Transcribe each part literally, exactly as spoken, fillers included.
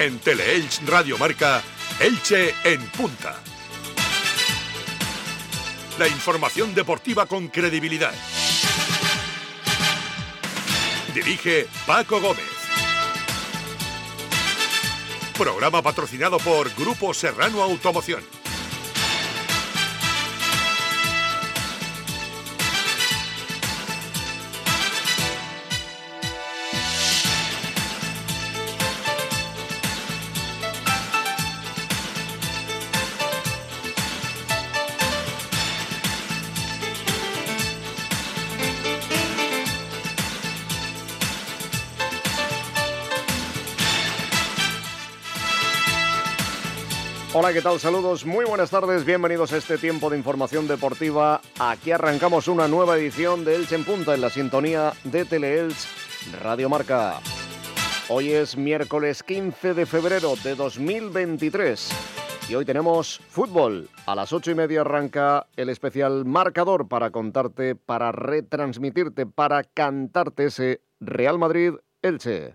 En Teleelch Radio Marca, Elche en punta. La información deportiva con credibilidad. Dirige Paco Gómez. Programa patrocinado por Grupo Serrano Automoción. Hola, ¿qué tal? Saludos, muy buenas tardes, bienvenidos a este tiempo de información deportiva. Aquí arrancamos una nueva edición de Elche en Punta en la sintonía de Teleelch Radio Marca. Hoy es miércoles quince de febrero de dos mil veintitrés y hoy tenemos fútbol. A las ocho y media arranca el especial marcador para contarte, para retransmitirte, para cantarte ese Real Madrid-Elche.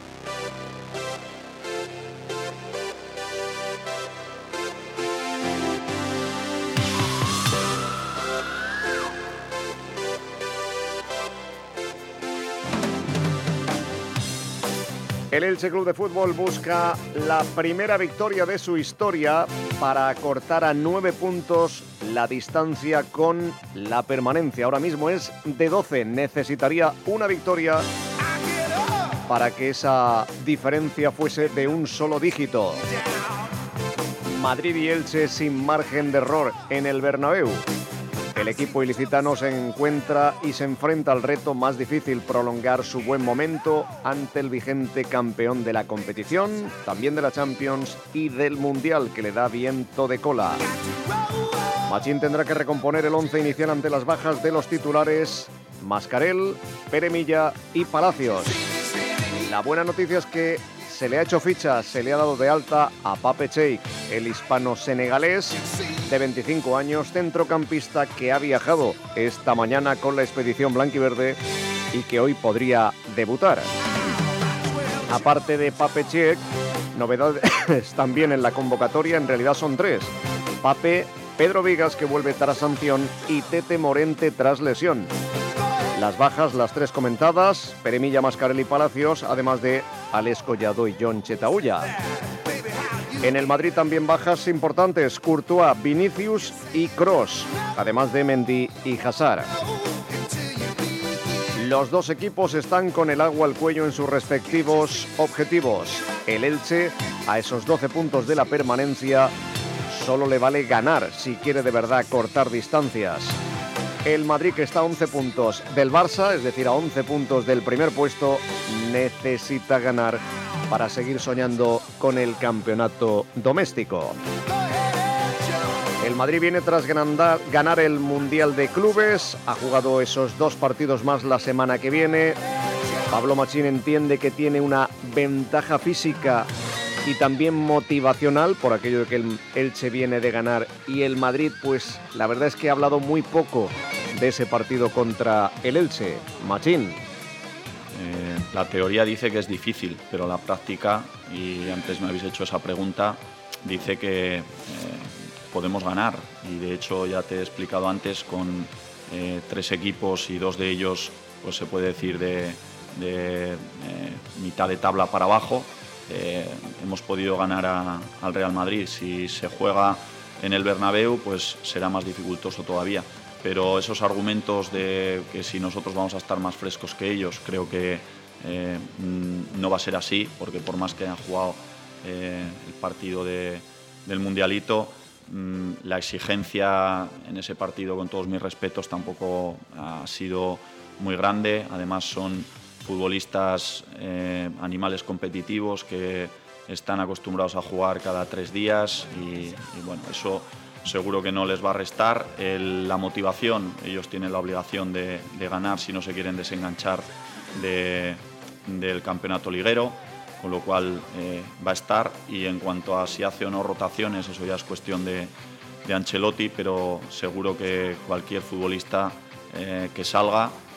El Elche Club de Fútbol busca la primera victoria de su historia para acortar a nueve puntos la distancia con la permanencia. Ahora mismo es de doce. Necesitaría una victoria para que esa diferencia fuese de un solo dígito. Madrid y Elche sin margen de error en el Bernabéu. El equipo ilicitano se encuentra y se enfrenta al reto más difícil, prolongar su buen momento ante el vigente campeón de la competición, también de la Champions y del Mundial, que le da viento de cola. Machín tendrá que recomponer el once inicial ante las bajas de los titulares Mascarell, Pere Milla y Palacios. La buena noticia es que se le ha hecho ficha, se le ha dado de alta a Pape Cheik, el hispano-senegalés de veinticinco años, centrocampista que ha viajado esta mañana con la expedición blanquiverde y que hoy podría debutar. Aparte de Pape Cheik, novedades también en la convocatoria, en realidad son tres. Pape, Pedro Vigas, que vuelve tras sanción, y Tete Morente tras lesión. Las bajas, las tres comentadas, Pere Milla, Mascarell y Palacios, además de Alex Collado y John Chetaulla. En el Madrid también bajas importantes, Courtois, Vinicius y Kroos, además de Mendy y Hazard. Los dos equipos están con el agua al cuello en sus respectivos objetivos. El Elche, a esos doce puntos de la permanencia, solo le vale ganar si quiere de verdad cortar distancias. El Madrid, que está a once puntos del Barça, es decir, a once puntos del primer puesto, necesita ganar para seguir soñando con el campeonato doméstico. El Madrid viene tras ganar, ganar el Mundial de Clubes, ha jugado esos dos partidos más la semana que viene. Pablo Machín entiende que tiene una ventaja física y también motivacional por aquello de que el Elche viene de ganar, y el Madrid, pues la verdad es que ha hablado muy poco de ese partido contra el Elche. Machín. Eh, la teoría dice que es difícil, pero la práctica, y antes me habéis hecho esa pregunta, dice que eh, podemos ganar. Y de hecho ya te he explicado antes, con eh, tres equipos y dos de ellos, pues se puede decir de, de eh, mitad de tabla para abajo, eh, hemos podido ganar a, al Real Madrid. Si se juega en el Bernabéu, pues será más dificultoso todavía. Pero esos argumentos de que si nosotros vamos a estar más frescos que ellos, creo que eh, no va a ser así, porque por más que hayan jugado eh, el partido de, del Mundialito, mmm, la exigencia en ese partido, con todos mis respetos, tampoco ha sido muy grande. Además son futbolistas, eh, animales competitivos que están acostumbrados a jugar cada tres días y, y bueno, eso seguro que no les va a restar. El, la motivación, ellos tienen la obligación de, de ganar si no se quieren desenganchar de, del campeonato liguero, con lo cual eh, va a estar. Y en cuanto a si hace o no rotaciones, eso ya es cuestión de, de Ancelotti, pero seguro que cualquier futbolista eh, que salga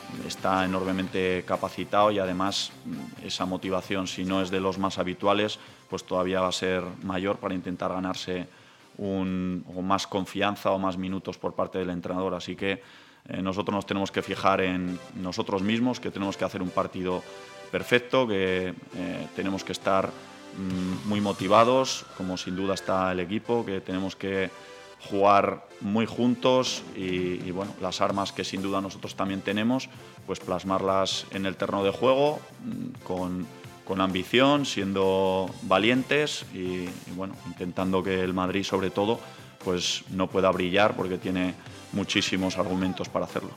está enormemente capacitado y además esa motivación, si no es de los más habituales, pues todavía va a ser mayor para intentar ganarse un, o más confianza o más minutos por parte del entrenador. Así que eh, nosotros nos tenemos que fijar en nosotros mismos, que tenemos que hacer un partido perfecto, que eh, tenemos que estar mm, muy motivados, como sin duda está el equipo, que tenemos que jugar muy juntos y, y bueno, las armas que sin duda nosotros también tenemos, pues plasmarlas en el terreno de juego con, con ambición, siendo valientes y, y bueno, intentando que el Madrid sobre todo pues no pueda brillar porque tiene muchísimos argumentos para hacerlo.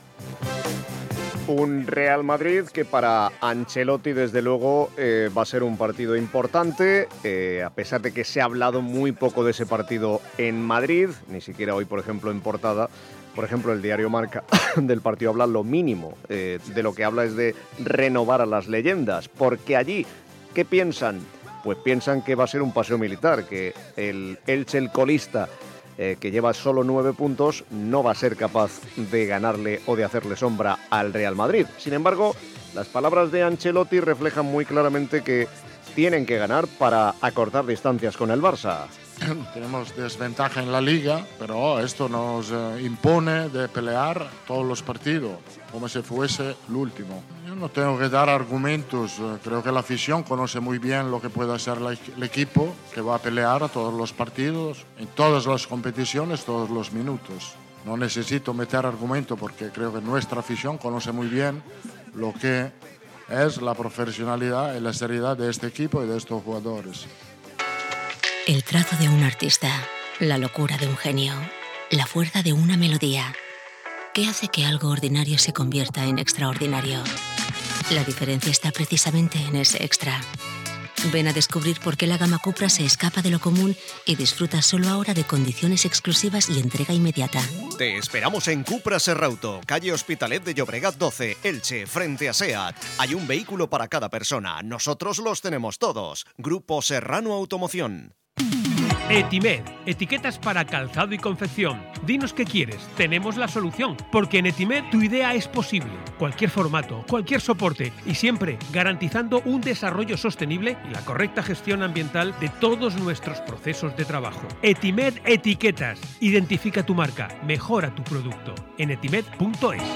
Un Real Madrid que para Ancelotti desde luego eh, va a ser un partido importante, eh, a pesar de que se ha hablado muy poco de ese partido en Madrid, ni siquiera hoy por ejemplo en portada. Por ejemplo, el diario Marca del partido habla lo mínimo, eh, de lo que habla es de renovar a las leyendas, porque allí, ¿qué piensan? Pues piensan que va a ser un paseo militar, que el Elche, el colista, Eh, que lleva solo nueve puntos, no va a ser capaz de ganarle o de hacerle sombra al Real Madrid. Sin embargo, las palabras de Ancelotti reflejan muy claramente que tienen que ganar para acortar distancias con el Barça. Tenemos desventaja en la Liga, pero esto nos eh, impone de pelear todos los partidos, como si fuese el último. Yo no tengo que dar argumentos, eh, creo que la afición conoce muy bien lo que puede hacer la, el equipo, que va a pelear a todos los partidos, en todas las competiciones, todos los minutos. No necesito meter argumento porque creo que nuestra afición conoce muy bien lo que es la profesionalidad y la seriedad de este equipo y de estos jugadores. El trazo de un artista, la locura de un genio, la fuerza de una melodía. ¿Qué hace que algo ordinario se convierta en extraordinario? La diferencia está precisamente en ese extra. Ven a descubrir por qué la gama Cupra se escapa de lo común y disfruta solo ahora de condiciones exclusivas y entrega inmediata. Te esperamos en Cupra Serrauto, calle Hospitalet de Llobregat doce, Elche, frente a SEAT. Hay un vehículo para cada persona. Nosotros los tenemos todos. Grupo Serrano Automoción. Etimed, etiquetas para calzado y confección. Dinos qué quieres, tenemos la solución, porque en Etimed tu idea es posible. Cualquier formato, cualquier soporte y siempre garantizando un desarrollo sostenible y la correcta gestión ambiental de todos nuestros procesos de trabajo. Etimed Etiquetas. Identifica tu marca, mejora tu producto. En etimed punto es.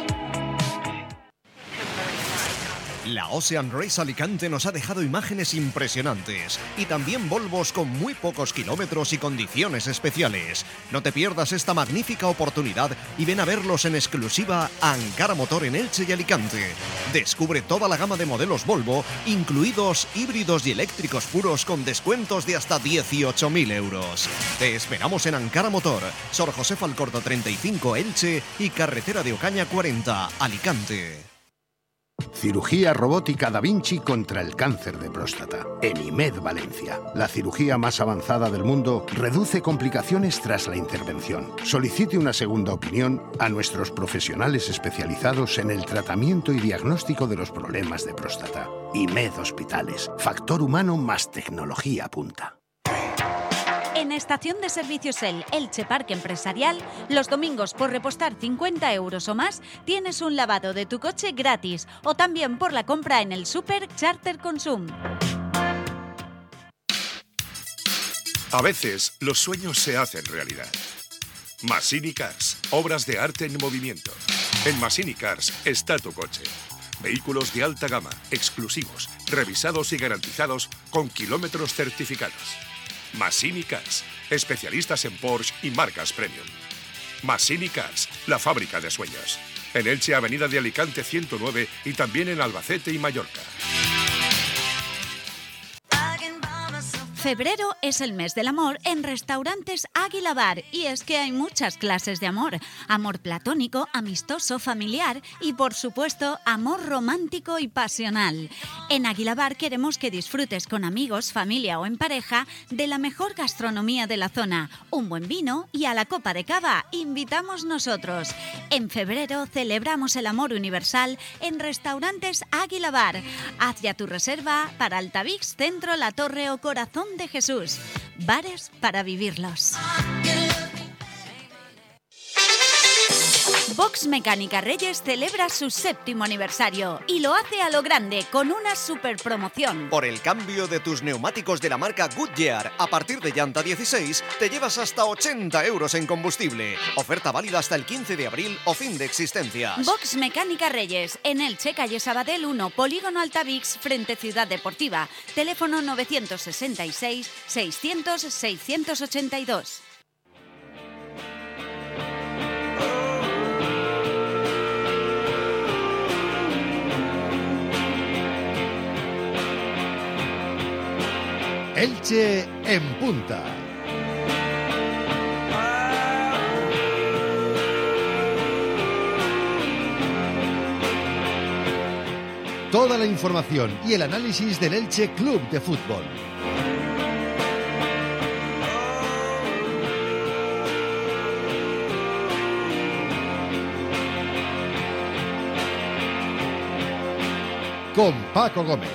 La Ocean Race Alicante nos ha dejado imágenes impresionantes y también Volvos con muy pocos kilómetros y condiciones especiales. No te pierdas esta magnífica oportunidad y ven a verlos en exclusiva a Ankara Motor en Elche y Alicante. Descubre toda la gama de modelos Volvo, incluidos híbridos y eléctricos puros con descuentos de hasta dieciocho mil euros. Te esperamos en Ankara Motor, Sor José Falcorta treinta y cinco Elche y Carretera de Ocaña cuarenta Alicante. Cirugía robótica Da Vinci contra el cáncer de próstata. En IMED Valencia. La cirugía más avanzada del mundo reduce complicaciones tras la intervención. Solicite una segunda opinión a nuestros profesionales especializados en el tratamiento y diagnóstico de los problemas de próstata. IMED Hospitales. Factor humano más tecnología punta. En Estación de Servicios El Elche Parque Empresarial, los domingos por repostar cincuenta euros o más, tienes un lavado de tu coche gratis o también por la compra en el Super Charter Consum. A veces los sueños se hacen realidad. Massini Cars, obras de arte en movimiento. En Massini Cars está tu coche. Vehículos de alta gama, exclusivos, revisados y garantizados con kilómetros certificados. Massini Cars, especialistas en Porsche y marcas premium. Massini Cars, la fábrica de sueños. En Elche, Avenida de Alicante ciento nueve y también en Albacete y Mallorca. Febrero es el mes del amor en Restaurantes Águila Bar y es que hay muchas clases de amor. Amor platónico, amistoso, familiar y por supuesto amor romántico y pasional. En Águila Bar queremos que disfrutes con amigos, familia o en pareja de la mejor gastronomía de la zona, un buen vino y a la copa de cava invitamos nosotros. En febrero celebramos el amor universal en Restaurantes Águila Bar. Haz ya tu reserva para Altavix, Centro, La Torre o Corazón de Jesús. Bares para vivirlos. Box Mecánica Reyes celebra su séptimo aniversario y lo hace a lo grande con una super promoción. Por el cambio de tus neumáticos de la marca Goodyear a partir de llanta dieciséis, te llevas hasta ochenta euros en combustible. Oferta válida hasta el quince de abril o fin de existencias. Box Mecánica Reyes, en Elche, calle Sabadell uno, Polígono Altavix, frente Ciudad Deportiva. Teléfono novecientos sesenta y seis, seiscientos, seiscientos ochenta y dos. Elche en punta. Toda la información y el análisis del Elche Club de Fútbol. Con Paco Gómez.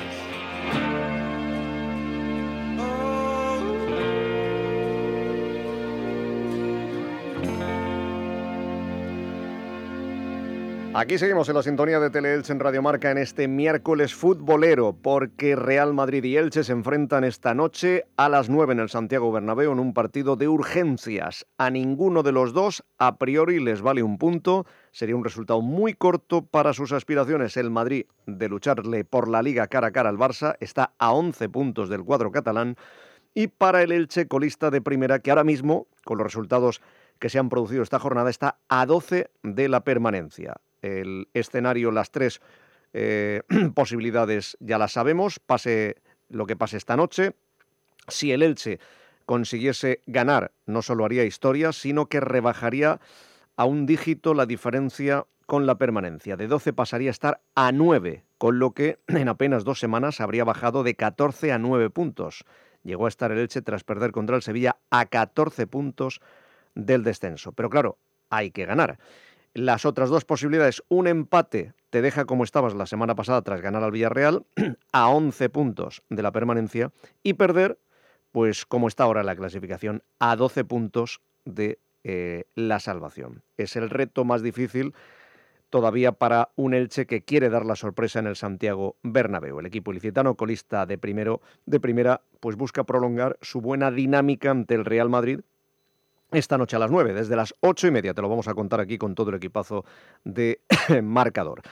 Aquí seguimos en la sintonía de Tele-Elche en Radio Marca en este miércoles futbolero, porque Real Madrid y Elche se enfrentan esta noche a las nueve en el Santiago Bernabéu en un partido de urgencias. A ninguno de los dos a priori les vale un punto. Sería un resultado muy corto para sus aspiraciones. El Madrid, de lucharle por la Liga cara a cara al Barça, está a once puntos del cuadro catalán. Y para el Elche, colista de primera, que ahora mismo, con los resultados que se han producido esta jornada, está a doce de la permanencia. El escenario, las tres eh, posibilidades ya las sabemos, pase lo que pase esta noche. Si el Elche consiguiese ganar, no solo haría historia, sino que rebajaría a un dígito la diferencia con la permanencia. De doce pasaría a estar a nueve, con lo que en apenas dos semanas habría bajado de catorce a nueve puntos. Llegó a estar el Elche tras perder contra el Sevilla a catorce puntos del descenso. Pero claro, hay que ganar. Las otras dos posibilidades, un empate te deja como estabas la semana pasada tras ganar al Villarreal, a once puntos de la permanencia, y perder, pues como está ahora la clasificación, a doce puntos de eh, la salvación. Es el reto más difícil todavía para un Elche que quiere dar la sorpresa en el Santiago Bernabéu. El equipo ilicitano, colista de, primero, de primera, pues busca prolongar su buena dinámica ante el Real Madrid, esta noche a las nueve, desde las ocho y media, te lo vamos a contar aquí con todo el equipazo de marcador.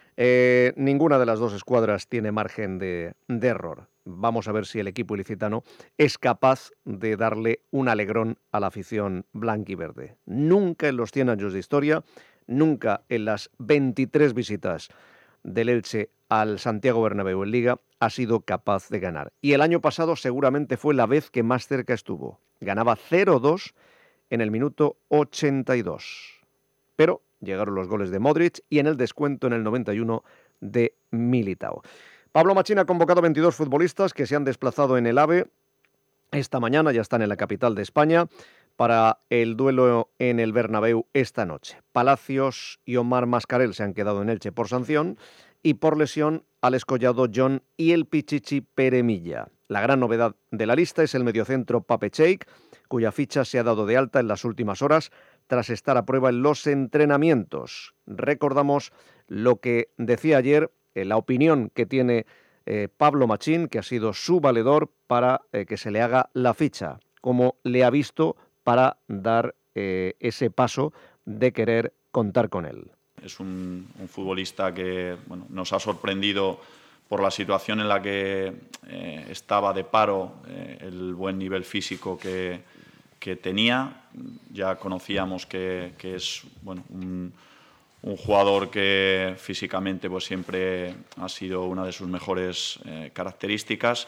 Eh, ninguna de las dos escuadras tiene margen de, de error. Vamos a ver si el equipo ilicitano es capaz de darle un alegrón a la afición blanquiverde. Nunca en los cien años de historia, nunca en las veintitrés visitas del Elche al Santiago Bernabéu en Liga ha sido capaz de ganar. Y el año pasado seguramente fue la vez que más cerca estuvo. Ganaba cero dos en el minuto ochenta y dos. Pero llegaron los goles de Modric y en el descuento en el noventa y uno de Militao. Pablo Machín ha convocado veintidós futbolistas que se han desplazado en el AVE esta mañana, ya están en la capital de España, para el duelo en el Bernabéu esta noche. Palacios y Omar Mascarell se han quedado en Elche por sanción y por lesión Alex Collado, John y el Pichichi Peremilla. La gran novedad de la lista es el mediocentro Pape Cheik, cuya ficha se ha dado de alta en las últimas horas tras estar a prueba en los entrenamientos. Recordamos lo que decía ayer, eh, la opinión que tiene eh, Pablo Machín, que ha sido su valedor para eh, que se le haga la ficha, cómo le ha visto para dar eh, ese paso de querer contar con él. Es un, un futbolista que bueno, nos ha sorprendido por la situación en la que eh, estaba de paro, eh, el buen nivel físico que, que tenía. Ya conocíamos que, que es bueno, un, un jugador que físicamente pues, siempre ha sido una de sus mejores eh, características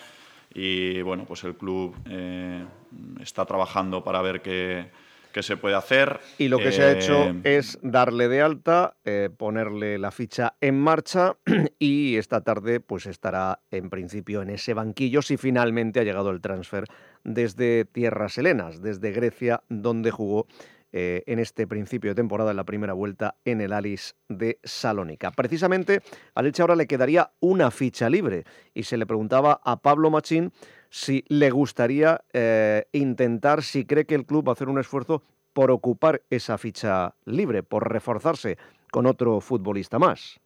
y bueno, pues el club eh, está trabajando para ver qué, qué se puede hacer. Y lo que eh... se ha hecho es darle de alta, eh, ponerle la ficha en marcha y esta tarde pues estará en principio en ese banquillo si finalmente ha llegado el transfer desde tierras helenas, desde Grecia, donde jugó eh, en este principio de temporada en la primera vuelta en el Alis de Salónica. Precisamente al Elche ahora le quedaría una ficha libre y se le preguntaba a Pablo Machín si le gustaría eh, intentar, si cree que el club va a hacer un esfuerzo por ocupar esa ficha libre, por reforzarse con otro futbolista más.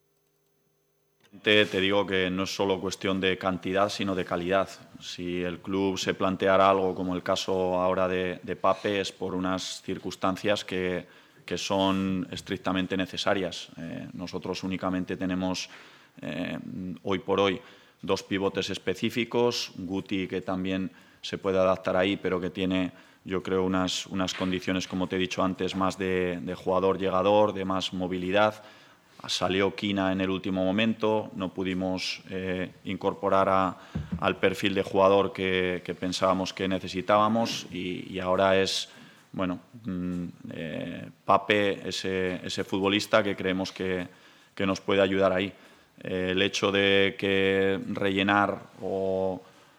Te, te digo que no es solo cuestión de cantidad, sino de calidad. Si el club se planteara algo como el caso ahora de, de Pape, es por unas circunstancias que, que son estrictamente necesarias. Eh, nosotros únicamente tenemos eh, hoy por hoy dos pivotes específicos, Guti, que también se puede adaptar ahí, pero que tiene, yo creo, unas, unas condiciones, como te he dicho antes, más de, de jugador llegador, de más movilidad. Salió Quina en el último momento, no pudimos eh, incorporar a, al perfil de jugador que, que pensábamos que necesitábamos y, y ahora es, bueno, mm, eh, Pape, ese, ese futbolista que creemos que, que nos puede ayudar ahí. Eh, el hecho de que rellenar o,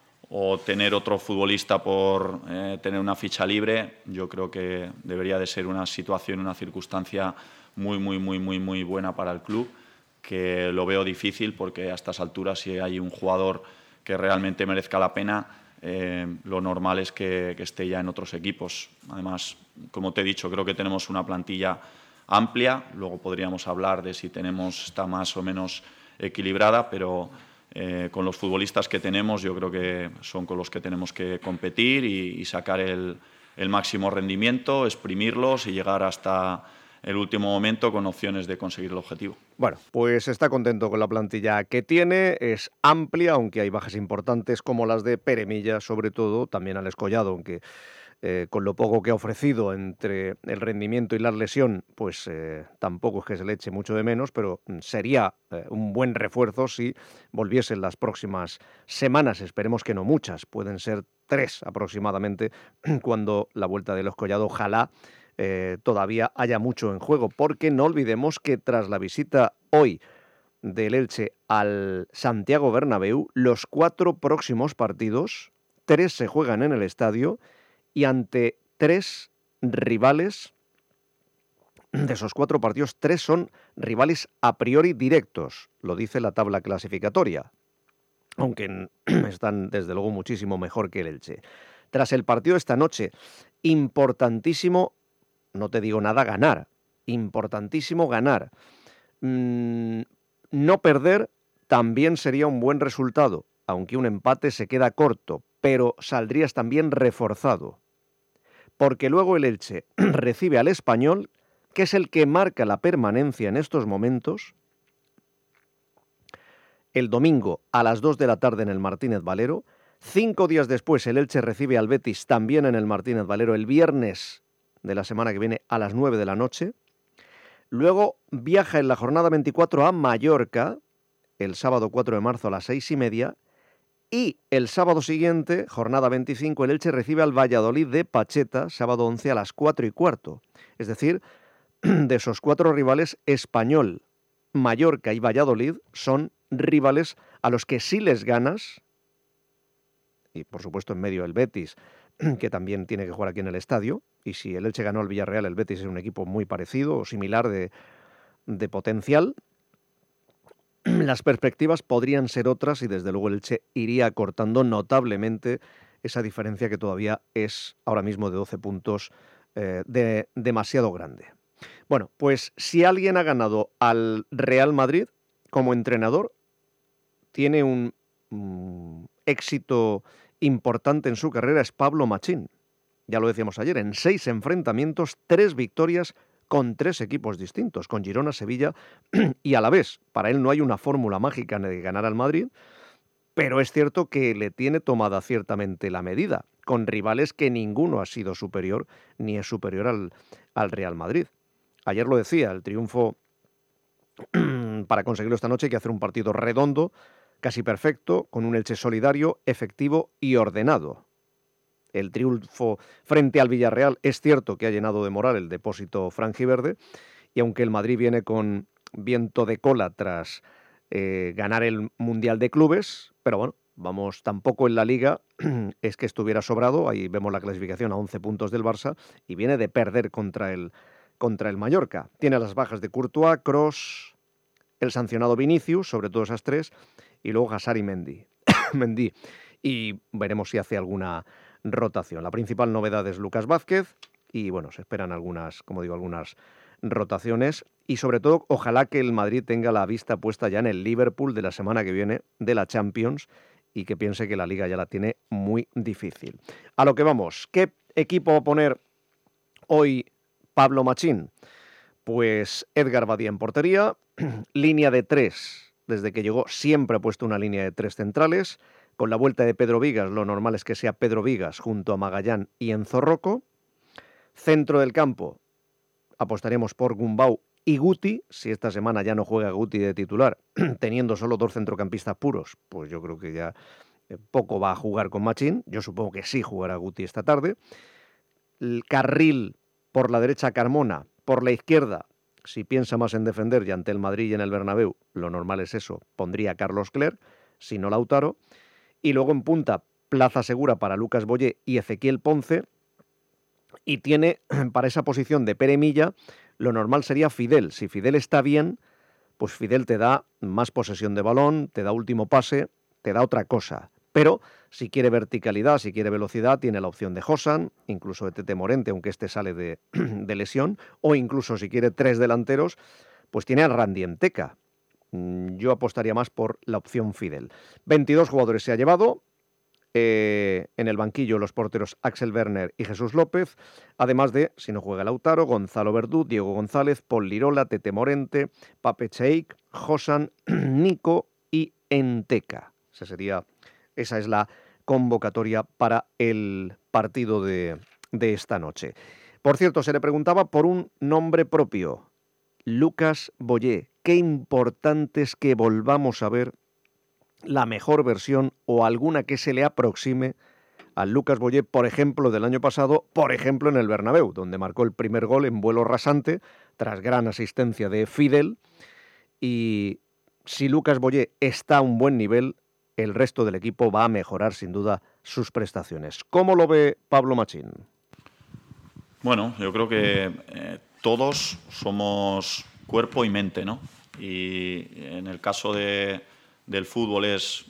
o tener otro futbolista por eh, tener una ficha libre, yo creo que debería de ser una situación, una circunstancia muy, muy, muy, muy, muy buena para el club, que lo veo difícil porque a estas alturas, si hay un jugador que realmente merezca la pena, eh, lo normal es que, que esté ya en otros equipos. Además, como te he dicho, creo que tenemos una plantilla amplia, luego podríamos hablar de si tenemos, está más o menos equilibrada, pero eh, con los futbolistas que tenemos yo creo que son con los que tenemos que competir y, y sacar el, el máximo rendimiento, exprimirlos y llegar hasta el último momento con opciones de conseguir el objetivo. Bueno, pues está contento con la plantilla que tiene, es amplia, aunque hay bajas importantes como las de Pere Milla, sobre todo, también Alex Collado, aunque eh, con lo poco que ha ofrecido entre el rendimiento y la lesión, pues eh, tampoco es que se le eche mucho de menos, pero sería eh, un buen refuerzo si volviese en las próximas semanas, esperemos que no muchas, pueden ser tres aproximadamente, cuando la vuelta de los Collado, ojalá, Eh, todavía haya mucho en juego, porque no olvidemos que tras la visita hoy del Elche al Santiago Bernabéu, los cuatro próximos partidos, tres se juegan en el estadio y ante tres rivales, de esos cuatro partidos, tres son rivales a priori directos, lo dice la tabla clasificatoria, aunque están desde luego muchísimo mejor que el Elche. Tras el partido de esta noche, importantísimo, no te digo nada, ganar. Importantísimo ganar. Mm, no perder también sería un buen resultado, aunque un empate se queda corto, pero saldrías también reforzado. Porque luego el Elche recibe al Español, que es el que marca la permanencia en estos momentos, el domingo a las dos de la tarde en el Martínez Valero. Cinco días después el Elche recibe al Betis también en el Martínez Valero el viernes de la semana que viene a las nueve de la noche. Luego viaja en la jornada veinticuatro a Mallorca, el sábado cuatro de marzo a las seis y media, y el sábado siguiente, jornada veinticinco, el Elche recibe al Valladolid de Pacheta, sábado once a las cuatro y cuarto. Es decir, de esos cuatro rivales, Español, Mallorca y Valladolid son rivales a los que sí les ganas, y por supuesto en medio el Betis, que también tiene que jugar aquí en el estadio, y si el Elche ganó al Villarreal, el Betis es un equipo muy parecido o similar de, de potencial. Las perspectivas podrían ser otras y desde luego el Elche iría acortando notablemente esa diferencia que todavía es ahora mismo de doce puntos, eh, de, demasiado grande. Bueno, pues si alguien ha ganado al Real Madrid como entrenador, tiene un mm, éxito importante en su carrera, es Pablo Machín. Ya lo decíamos ayer, en seis enfrentamientos, tres victorias con tres equipos distintos, con Girona, Sevilla y Alavés. Para él no hay una fórmula mágica de ganar al Madrid, pero es cierto que le tiene tomada ciertamente la medida, con rivales que ninguno ha sido superior ni es superior al, al Real Madrid. Ayer lo decía, el triunfo para conseguirlo esta noche hay que hacer un partido redondo, casi perfecto, con un Elche solidario, efectivo y ordenado. El triunfo frente al Villarreal es cierto que ha llenado de moral el depósito franjiverde, y aunque el Madrid viene con viento de cola tras eh, ganar el Mundial de Clubes, pero bueno, vamos, tampoco en la Liga es que estuviera sobrado, ahí vemos la clasificación a once puntos del Barça, y viene de perder contra el, contra el Mallorca. Tiene las bajas de Courtois, Kroos, el sancionado Vinicius, sobre todo esas tres, y luego Hazard y Mendy. Mendy. Y veremos si hace alguna rotación. La principal novedad es Lucas Vázquez y bueno, se esperan algunas, como digo, algunas rotaciones y sobre todo ojalá que el Madrid tenga la vista puesta ya en el Liverpool de la semana que viene de la Champions y que piense que la Liga ya la tiene muy difícil. A lo que vamos, ¿qué equipo va a poner hoy Pablo Machín? Pues Edgar Badía en portería, línea de tres, desde que llegó siempre ha puesto una línea de tres centrales, con la vuelta de Pedro Vigas lo normal es que sea Pedro Vigas junto a Magallán y Enzo Rocco. Centro del campo apostaremos por Gumbau y Guti, si esta semana ya no juega Guti de titular, teniendo solo dos centrocampistas puros, pues yo creo que ya poco va a jugar con Machín, yo supongo que sí jugará Guti esta tarde. El carril por la derecha Carmona, por la izquierda, si piensa más en defender y ante el Madrid y en el Bernabéu, lo normal es eso, pondría a Carlos Cler, si no Lautaro, y luego en punta, plaza segura para Lucas Boyé y Ezequiel Ponce, y tiene para esa posición de Pere Milla, lo normal sería Fidel. Si Fidel está bien, pues Fidel te da más posesión de balón, te da último pase, te da otra cosa. Pero si quiere verticalidad, si quiere velocidad, tiene la opción de Josan, incluso de Tete Morente, aunque este sale de, de lesión, o incluso si quiere tres delanteros, pues tiene a Randy Enteca. Yo apostaría más por la opción Fidel. veintidós jugadores se ha llevado. Eh, en el banquillo los porteros Axel Werner y Jesús López, además de, si no juega Lautaro, Gonzalo Verdú, Diego González, Paul Lirola, Tete Morente, Pape Cheik, Josan, Nico y Enteca. Esa sería, esa es la convocatoria para el partido de, de esta noche. Por cierto, se le preguntaba por un nombre propio, Lucas Boyé. Qué importante es que volvamos a ver la mejor versión o alguna que se le aproxime al Lucas Boyé, por ejemplo, del año pasado, por ejemplo, en el Bernabéu, donde marcó el primer gol en vuelo rasante, tras gran asistencia de Fidel. Y si Lucas Boyé está a un buen nivel, el resto del equipo va a mejorar sin duda sus prestaciones. ¿Cómo lo ve Pablo Machín? Bueno, yo creo que eh, todos somos cuerpo y mente, ¿no? Y en el caso de del fútbol es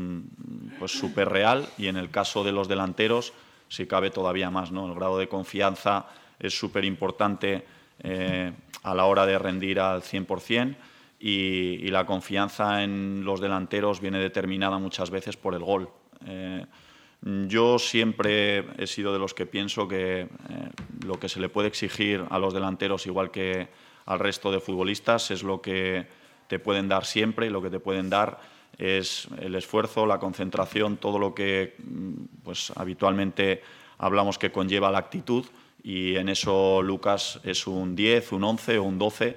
pues súper real y en el caso de los delanteros si cabe todavía más, ¿no? El grado de confianza es súper importante eh, a la hora de rendir al cien por cien y, y la confianza en los delanteros viene determinada muchas veces por el gol. Eh, yo siempre he sido de los que pienso que eh, lo que se le puede exigir a los delanteros igual que al resto de futbolistas es lo que te pueden dar siempre y lo que te pueden dar es el esfuerzo, la concentración, todo lo que pues, habitualmente hablamos que conlleva la actitud y en eso Lucas es un diez, un once o un doce.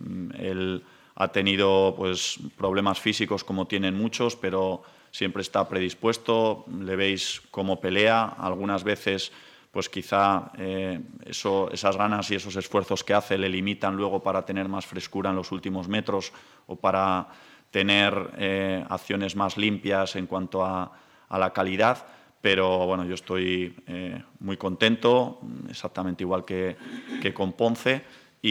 Él ha tenido pues, problemas físicos como tienen muchos, pero siempre está predispuesto, le veis cómo pelea, algunas veces pues quizá eh, eso, esas ganas y esos esfuerzos que hace le limitan luego para tener más frescura en los últimos metros o para tener eh, acciones más limpias en cuanto a, a la calidad, pero bueno, yo estoy eh, muy contento, exactamente igual que, que con Ponce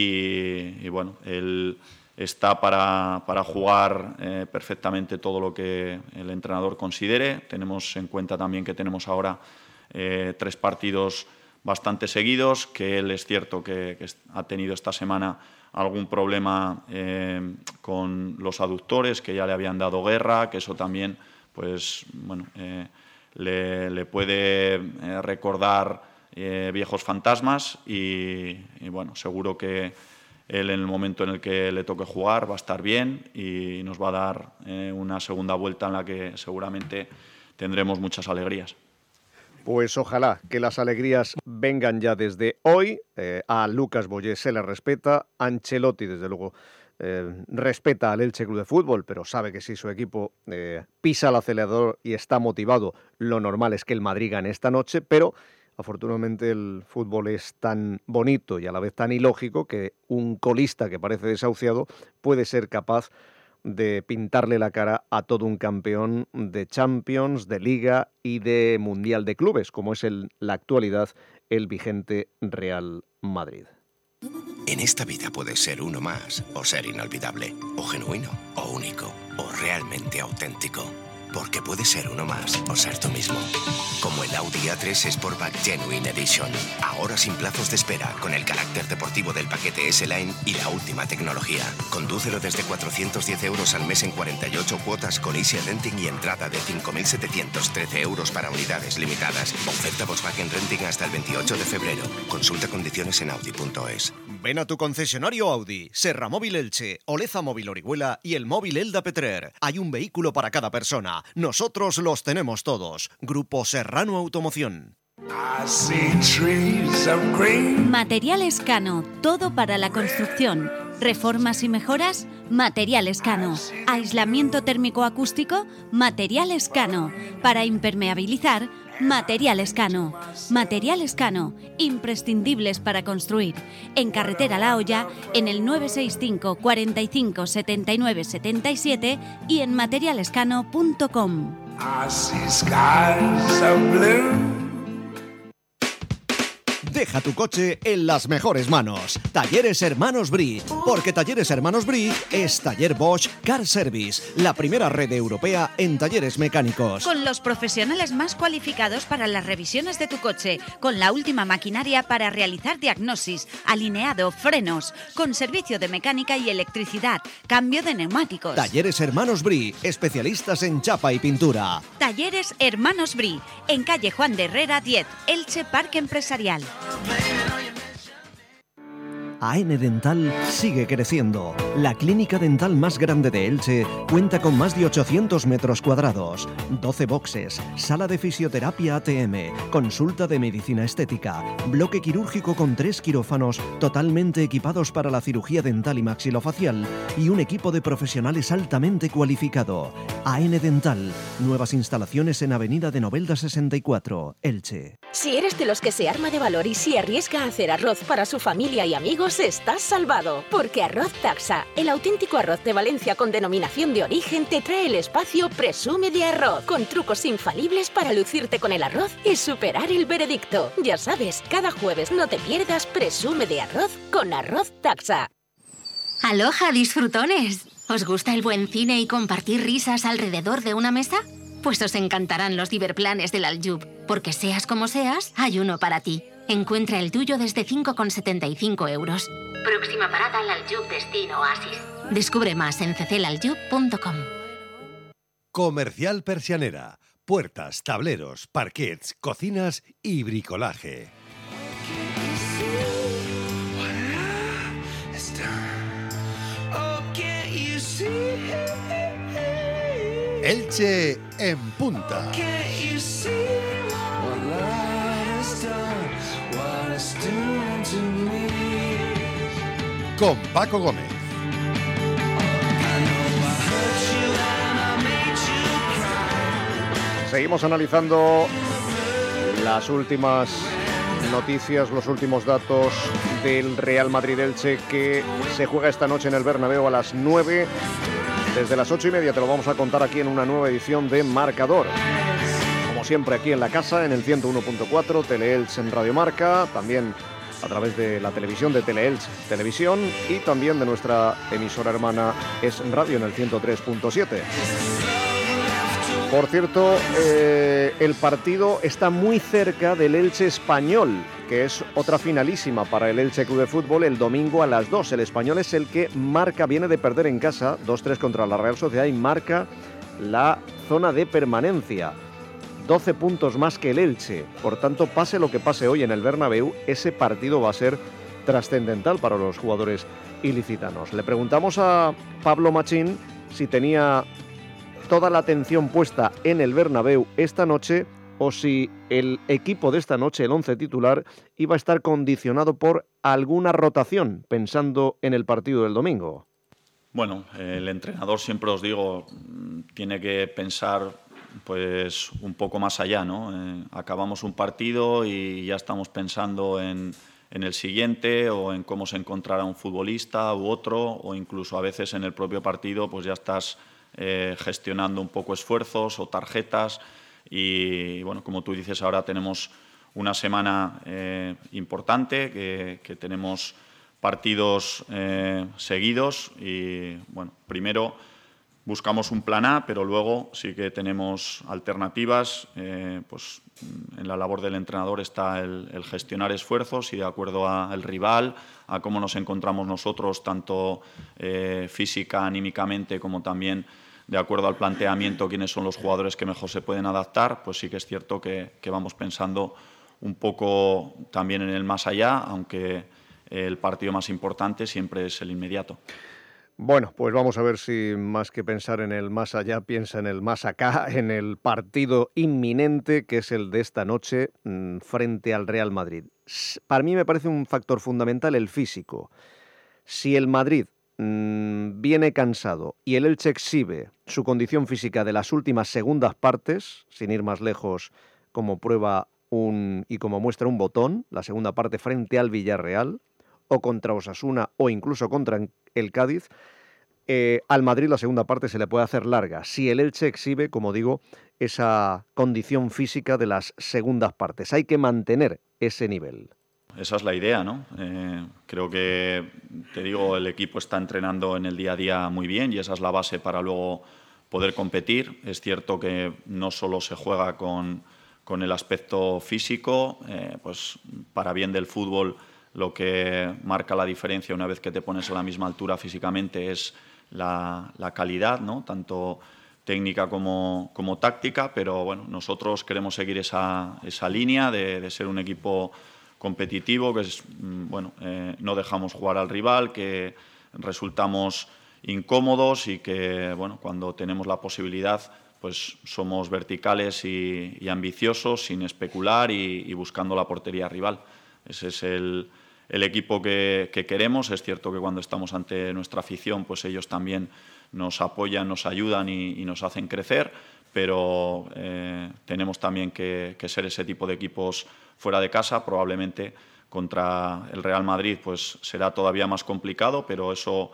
y, y bueno, él está para, para jugar eh, perfectamente todo lo que el entrenador considere. Tenemos en cuenta también que tenemos ahora Eh, tres partidos bastante seguidos, que él es cierto que, que ha tenido esta semana algún problema eh, con los aductores, que ya le habían dado guerra, que eso también pues, bueno, eh, le, le puede eh, recordar eh, viejos fantasmas y, y bueno, seguro que él en el momento en el que le toque jugar va a estar bien y nos va a dar eh, una segunda vuelta en la que seguramente tendremos muchas alegrías. Pues ojalá que las alegrías vengan ya desde hoy. Eh, a Lucas Boyé se le respeta. Ancelotti, desde luego, eh, respeta al Elche Club de Fútbol, pero sabe que si su equipo eh, pisa el acelerador y está motivado, lo normal es que el Madrid gane esta noche, pero afortunadamente el fútbol es tan bonito y a la vez tan ilógico que un colista que parece desahuciado puede ser capaz de pintarle la cara a todo un campeón de Champions, de Liga y de Mundial de Clubes, como es en la actualidad el vigente Real Madrid. En esta vida puedes ser uno más, o ser inolvidable, o genuino, o único, o realmente auténtico. porque puedes ser uno más o ser tú mismo. Como el Audi A tres Sportback Genuine Edition. Ahora sin plazos de espera, con el carácter deportivo del paquete S-Line y la última tecnología. Condúcelo desde cuatrocientos diez euros al mes en cuarenta y ocho cuotas con Easy Renting y entrada de cinco mil setecientos trece euros para unidades limitadas. Oferta Volkswagen Renting hasta el veintiocho de febrero. Consulta condiciones en audi punto es. Ven a tu concesionario Audi, Serra Móvil Elche, Oleza Móvil Orihuela y el móvil Elda Petrer. Hay un vehículo para cada persona. Nosotros los tenemos todos. Grupo Serrano Automoción. Materiales Cano, todo para la construcción. Reformas y mejoras, Materiales Cano. Aislamiento térmico acústico, Materiales Cano. Para impermeabilizar, Materiales Cano. Materiales Cano, imprescindibles para construir. En Carretera La Hoya, en el nueve seis cinco, cuarenta y cinco, setenta y nueve, setenta y siete y en materialescano punto com. Deja tu coche en las mejores manos. Talleres Hermanos Brie, porque Talleres Hermanos Brie es Taller Bosch Car Service, la primera red europea en talleres mecánicos. Con los profesionales más cualificados para las revisiones de tu coche, con la última maquinaria para realizar diagnosis, alineado, frenos, con servicio de mecánica y electricidad, cambio de neumáticos. Talleres Hermanos Brie, especialistas en chapa y pintura. Talleres Hermanos Brie, en calle Juan de Herrera diez, Elche Parque Empresarial. A N Dental sigue creciendo. La clínica dental más grande de Elche cuenta con más de ochocientos metros cuadrados, doce boxes, sala de fisioterapia A T M, consulta de medicina estética, bloque quirúrgico con tres quirófanos totalmente equipados para la cirugía dental y maxilofacial y un equipo de profesionales altamente cualificado. A N Dental, nuevas instalaciones en Avenida de Novelda sesenta y cuatro, Elche. Si eres de los que se arma de valor y se arriesga a hacer arroz para su familia y amigos, estás salvado, porque Arroz Taxa, el auténtico arroz de Valencia con denominación de origen, te trae el espacio Presume de Arroz, con trucos infalibles para lucirte con el arroz y superar el veredicto. Ya sabes, cada jueves no te pierdas Presume de Arroz con Arroz Taxa. ¡Aloha, disfrutones! ¿Os gusta el buen cine y compartir risas alrededor de una mesa? Pues os encantarán los Diverplanes del Aljub, porque seas como seas, hay uno para ti. Encuentra el tuyo desde cinco con setenta y cinco euros. Próxima parada al Aljub Destino Oasis. Descubre más en cecelaljub punto com. Comercial Persianera. Puertas, tableros, parquets, cocinas y bricolaje. Elche en punta. Con Paco Gómez. Seguimos analizando las últimas noticias, los últimos datos del Real Madrid-Elche, que se juega esta noche en el Bernabéu a las nueve. Desde las ocho y media te lo vamos a contar aquí en una nueva edición de Marcador. Como siempre aquí en la casa, en el ciento uno punto cuatro, Teleelch en Radio Marca, también a través de la televisión de Teleelch Televisión y también de nuestra emisora hermana Es Radio en el ciento tres punto siete. Por cierto, eh, el partido está muy cerca del Elche Español, que es otra finalísima para el Elche Club de Fútbol el domingo a las dos. El Español es el que marca, viene de perder en casa, dos tres contra la Real Sociedad y marca la zona de permanencia. doce puntos más que el Elche. Por tanto, pase lo que pase hoy en el Bernabéu, ese partido va a ser trascendental para los jugadores ilicitanos. Le preguntamos a Pablo Machín si tenía toda la atención puesta en el Bernabéu esta noche o si el equipo de esta noche, el once titular, iba a estar condicionado por alguna rotación, pensando en el partido del domingo. Bueno, el entrenador, siempre os digo, tiene que pensar pues un poco más allá, ¿no? Eh, acabamos un partido y ya estamos pensando en, en el siguiente o en cómo se encontrará un futbolista u otro, o incluso a veces en el propio partido pues ya estás eh, gestionando un poco esfuerzos o tarjetas y, bueno, como tú dices, ahora tenemos una semana eh, importante, que, que tenemos partidos eh, seguidos y, bueno, primero buscamos un plan A, pero luego sí que tenemos alternativas. Eh, pues en la labor del entrenador está el, el gestionar esfuerzos y de acuerdo al rival, a cómo nos encontramos nosotros, tanto eh, física, anímicamente, como también de acuerdo al planteamiento, quiénes son los jugadores que mejor se pueden adaptar, pues sí que es cierto que, que vamos pensando un poco también en el más allá, aunque el partido más importante siempre es el inmediato. Bueno, pues vamos a ver si más que pensar en el más allá, piensa en el más acá, en el partido inminente que es el de esta noche mmm, frente al Real Madrid. Para mí me parece un factor fundamental el físico. Si el Madrid mmm, viene cansado y el Elche exhibe su condición física de las últimas segundas partes, sin ir más lejos, como prueba un, y como muestra un botón, la segunda parte frente al Villarreal, o contra Osasuna o incluso contra el Cádiz, eh, al Madrid la segunda parte se le puede hacer larga, si el Elche exhibe, como digo, esa condición física de las segundas partes. Hay que mantener ese nivel. Esa es la idea, ¿no? Eh, creo que, te digo, el equipo está entrenando en el día a día muy bien y esa es la base para luego poder competir. Es cierto que no solo se juega con, con el aspecto físico, eh, pues para bien del fútbol. Lo que marca la diferencia una vez que te pones a la misma altura físicamente es la, la calidad, ¿no? Tanto técnica como, como táctica, pero bueno, nosotros queremos seguir esa, esa línea de, de ser un equipo competitivo, que es, bueno, eh, no dejamos jugar al rival, que resultamos incómodos y que bueno, cuando tenemos la posibilidad pues somos verticales y, y ambiciosos, sin especular y, y buscando la portería rival. Ese es el, el equipo que, que queremos. Es cierto que cuando estamos ante nuestra afición, pues ellos también nos apoyan, nos ayudan y, y nos hacen crecer, pero eh, tenemos también que, que ser ese tipo de equipos fuera de casa. Probablemente contra el Real Madrid pues será todavía más complicado, pero eso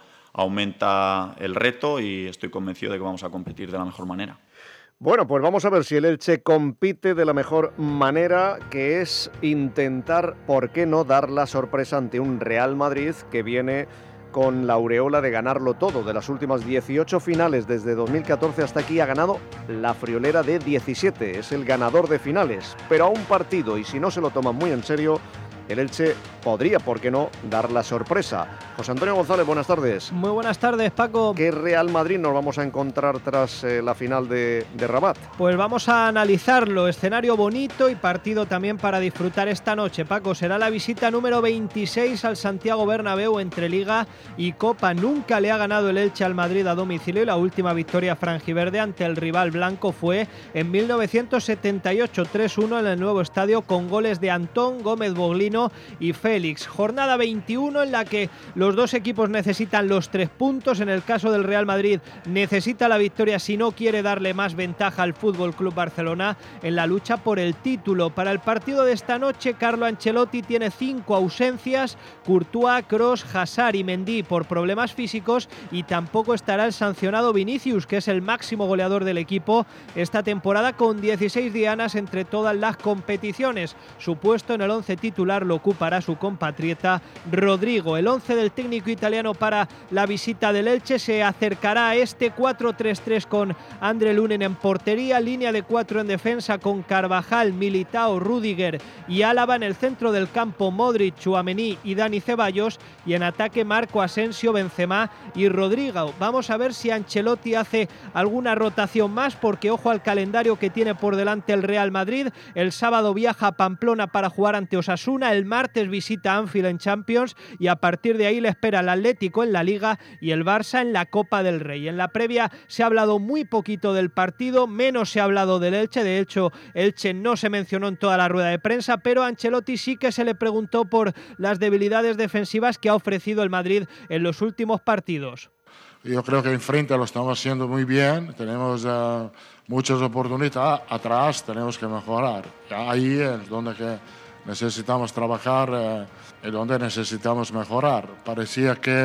aumenta el reto y estoy convencido de que vamos a competir de la mejor manera. Bueno, pues vamos a ver si el Elche compite de la mejor manera, que es intentar, ¿por qué no?, dar la sorpresa ante un Real Madrid que viene con la aureola de ganarlo todo. De las últimas dieciocho finales desde dos mil catorce hasta aquí ha ganado la friolera de diecisiete. Es el ganador de finales, pero a un partido, y si no se lo toman muy en serio, el Elche podría, ¿por qué no?, dar la sorpresa. José Antonio González, buenas tardes. Muy buenas tardes, Paco. ¿Qué Real Madrid nos vamos a encontrar tras eh, la final de, de Rabat? Pues vamos a analizarlo. Escenario bonito y partido también para disfrutar esta noche, Paco. Será la visita número veintiséis al Santiago Bernabéu entre Liga y Copa. Nunca le ha ganado el Elche al Madrid a domicilio y la última victoria franjiverde ante el rival blanco fue en mil novecientos setenta y ocho, tres uno en el nuevo estadio con goles de Antón, Gómez Boglino y Félix. Jornada veintiuno en la que los dos equipos necesitan los tres puntos. En el caso del Real Madrid necesita la victoria si no quiere darle más ventaja al F C Barcelona en la lucha por el título. Para el partido de esta noche, Carlo Ancelotti tiene cinco ausencias: Courtois, Kroos, Hazard y Mendy por problemas físicos, y tampoco estará el sancionado Vinicius, que es el máximo goleador del equipo esta temporada con dieciséis dianas entre todas las competiciones. Su puesto en el once titular lo ocupará su compatriota Rodrigo. El once del técnico italiano para la visita del Elche se acercará a este cuatro tres tres con Andre Lunin en portería, línea de cuatro en defensa con Carvajal, Militao, Rüdiger y Álava, en el centro del campo Modric, Tchouaméni y Dani Ceballos, y en ataque Marco Asensio, Benzema y Rodrigo. Vamos a ver si Ancelotti hace alguna rotación más, porque ojo al calendario que tiene por delante el Real Madrid. El sábado viaja a Pamplona para jugar ante Osasuna, el martes visita Anfield en Champions y a partir de ahí le espera el Atlético en la Liga y el Barça en la Copa del Rey. En la previa se ha hablado muy poquito del partido, menos se ha hablado del Elche. De hecho, Elche no se mencionó en toda la rueda de prensa, pero a Ancelotti sí que se le preguntó por las debilidades defensivas que ha ofrecido el Madrid en los últimos partidos. Yo creo que enfrente lo estamos haciendo muy bien, tenemos uh, muchas oportunidades, atrás tenemos que mejorar. Ahí es donde que necesitamos trabajar eh, y donde necesitamos mejorar. Parecía que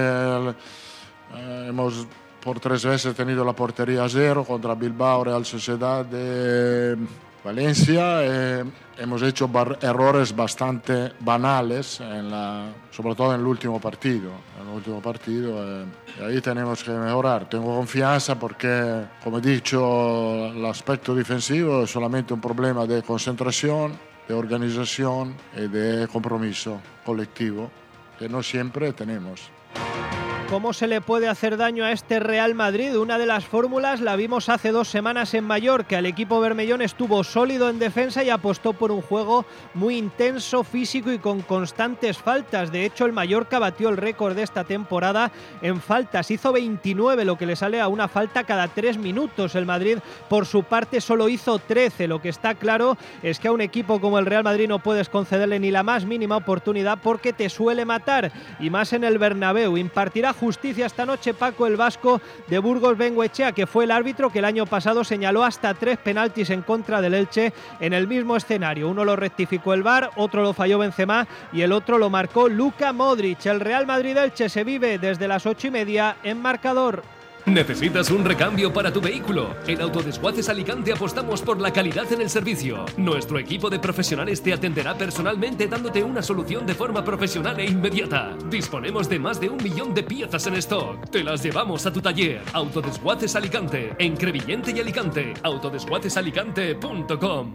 eh, hemos por tres veces tenido la portería a cero contra Bilbao, Real Sociedad. Eh, Valencia eh, hemos hecho errores bastante banales, en la, sobre todo en el último partido. En el último partido eh, y ahí tenemos que mejorar. Tengo confianza porque, como he dicho, el aspecto defensivo es solamente un problema de concentración, de organización y de compromiso colectivo que no siempre tenemos. ¿Cómo se le puede hacer daño a este Real Madrid? Una de las fórmulas la vimos hace dos semanas en Mallorca. El equipo bermellón estuvo sólido en defensa y apostó por un juego muy intenso, físico y con constantes faltas. De hecho, el Mallorca batió el récord de esta temporada en faltas. Hizo veintinueve, lo que le sale a una falta cada tres minutos. El Madrid, por su parte, solo hizo trece. Lo que está claro es que a un equipo como el Real Madrid no puedes concederle ni la más mínima oportunidad porque te suele matar. Y más en el Bernabéu. Impartirá justicia esta noche Paco el Vasco de Burgos Bengoechea, que fue el árbitro que el año pasado señaló hasta tres penaltis en contra del Elche en el mismo escenario. Uno lo rectificó el V A R, otro lo falló Benzema y el otro lo marcó Luka Modric. El Real Madrid-Elche se vive desde las ocho y media en Marcador. ¿Necesitas un recambio para tu vehículo? En Autodesguaces Alicante apostamos por la calidad en el servicio. Nuestro equipo de profesionales te atenderá personalmente dándote una solución de forma profesional e inmediata. Disponemos de más de un millón de piezas en stock. Te las llevamos a tu taller. Autodesguaces Alicante, en Crevillente y Alicante. autodesguaces alicante punto com.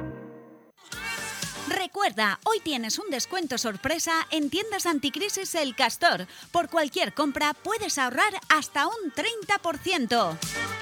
Recuerda, hoy tienes un descuento sorpresa en tiendas anticrisis El Castor. Por cualquier compra puedes ahorrar hasta un treinta por ciento.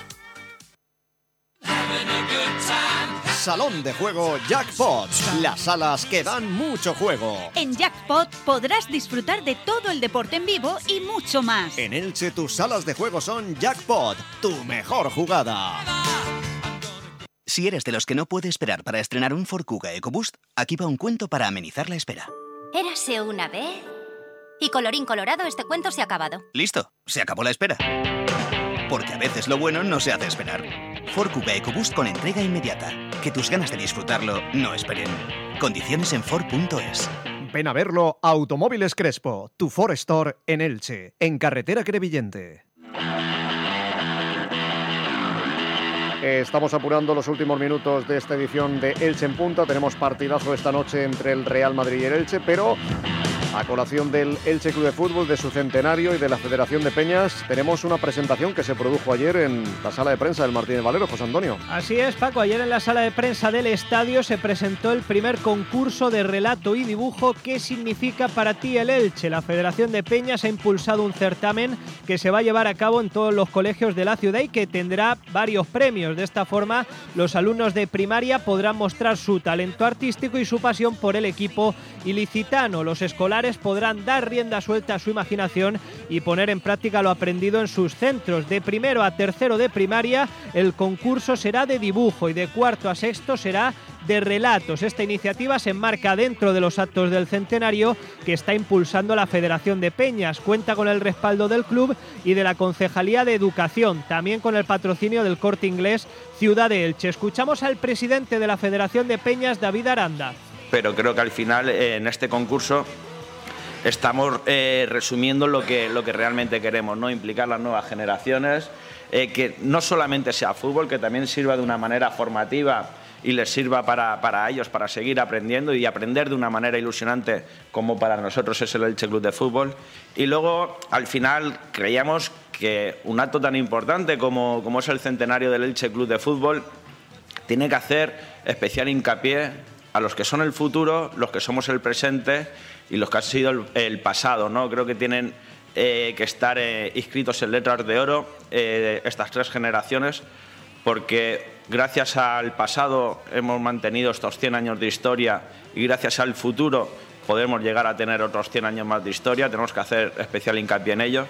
Salón de juego Jackpot, las salas que dan mucho juego. En Jackpot podrás disfrutar de todo el deporte en vivo y mucho más. En Elche tus salas de juego son Jackpot, tu mejor jugada. Si eres de los que no puede esperar para estrenar un Ford Kuga EcoBoost, aquí va un cuento para amenizar la espera. Érase una vez... Y colorín colorado, este cuento se ha acabado. Listo, se acabó la espera. Porque a veces lo bueno no se hace esperar. Ford Kuga EcoBoost con entrega inmediata. Que tus ganas de disfrutarlo no esperen. Condiciones en Ford punto es. Ven a verlo a Automóviles Crespo, tu Ford Store en Elche, en carretera Crevillente. Estamos apurando los últimos minutos de esta edición de Elche en Punta. Tenemos partidazo esta noche entre el Real Madrid y el Elche, pero a colación del Elche Club de Fútbol, de su centenario y de la Federación de Peñas, tenemos una presentación que se produjo ayer en la sala de prensa del Martínez Valero. José Antonio. Así es, Paco. Ayer en la sala de prensa del estadio se presentó el primer concurso de relato y dibujo ¿Qué significa para ti el Elche? La Federación de Peñas ha impulsado un certamen que se va a llevar a cabo en todos los colegios de la ciudad y que tendrá varios premios. De esta forma, los alumnos de primaria podrán mostrar su talento artístico y su pasión por el equipo ilicitano. Los escolares podrán dar rienda suelta a su imaginación y poner en práctica lo aprendido en sus centros. De primero a tercero de primaria, el concurso será de dibujo y de cuarto a sexto será de relatos. Esta iniciativa se enmarca dentro de los actos del centenario que está impulsando la Federación de Peñas. Cuenta con el respaldo del club y de la Concejalía de Educación, también con el patrocinio del Corte Inglés Ciudad de Elche. Escuchamos al presidente de la Federación de Peñas, David Aranda. Pero creo que al final, eh, en este concurso, estamos eh, resumiendo lo que, lo que realmente queremos, ¿no? Implicar las nuevas generaciones, eh, que no solamente sea fútbol, que también sirva de una manera formativa y les sirva para, para ellos, para seguir aprendiendo y aprender de una manera ilusionante, como para nosotros es el Elche Club de Fútbol. Y luego, al final, creíamos que un acto tan importante como, como es el centenario del Elche Club de Fútbol tiene que hacer especial hincapié a los que son el futuro, los que somos el presente y los que han sido el, el pasado, ¿no? Creo que tienen eh, que estar eh, inscritos en letras de oro eh, estas tres generaciones, porque gracias al pasado hemos mantenido estos cien años de historia y gracias al futuro podemos llegar a tener otros cien años más de historia. Tenemos que hacer especial hincapié en ello.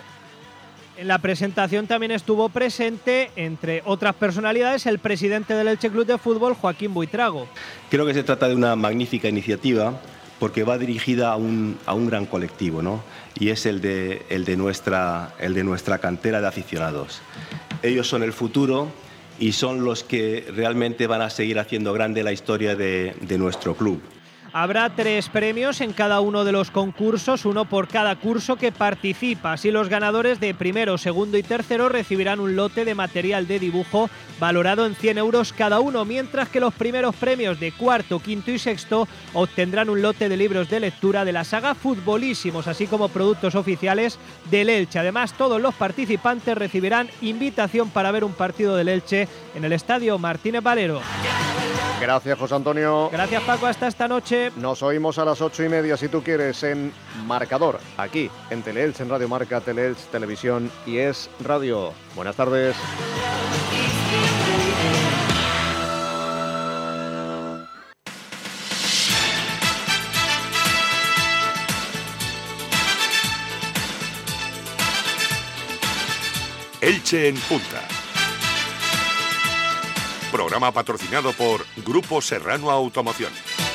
En la presentación también estuvo presente, entre otras personalidades, el presidente del Elche Club de Fútbol, Joaquín Buitrago. Creo que se trata de una magnífica iniciativa porque va dirigida a un, a un gran colectivo, ¿no? Y es el de, el, de nuestra, el de nuestra cantera de aficionados. Ellos son el futuro y son los que realmente van a seguir haciendo grande la historia de, de nuestro club. Habrá tres premios en cada uno de los concursos, uno por cada curso que participa. Así los ganadores de primero, segundo y tercero recibirán un lote de material de dibujo valorado en cien euros cada uno, mientras que los primeros premios de cuarto, quinto y sexto obtendrán un lote de libros de lectura de la saga Futbolísimos, así como productos oficiales del Elche. Además, todos los participantes recibirán invitación para ver un partido del Elche en el Estadio Martínez Valero. Gracias, José Antonio. Gracias, Paco. Hasta esta noche. Nos oímos a las ocho y media, si tú quieres, en Marcador, aquí en Teleelch, en Radio Marca, Teleelch Televisión y Es Radio. Buenas tardes. Elche en Punta. Programa patrocinado por Grupo Serrano Automoción.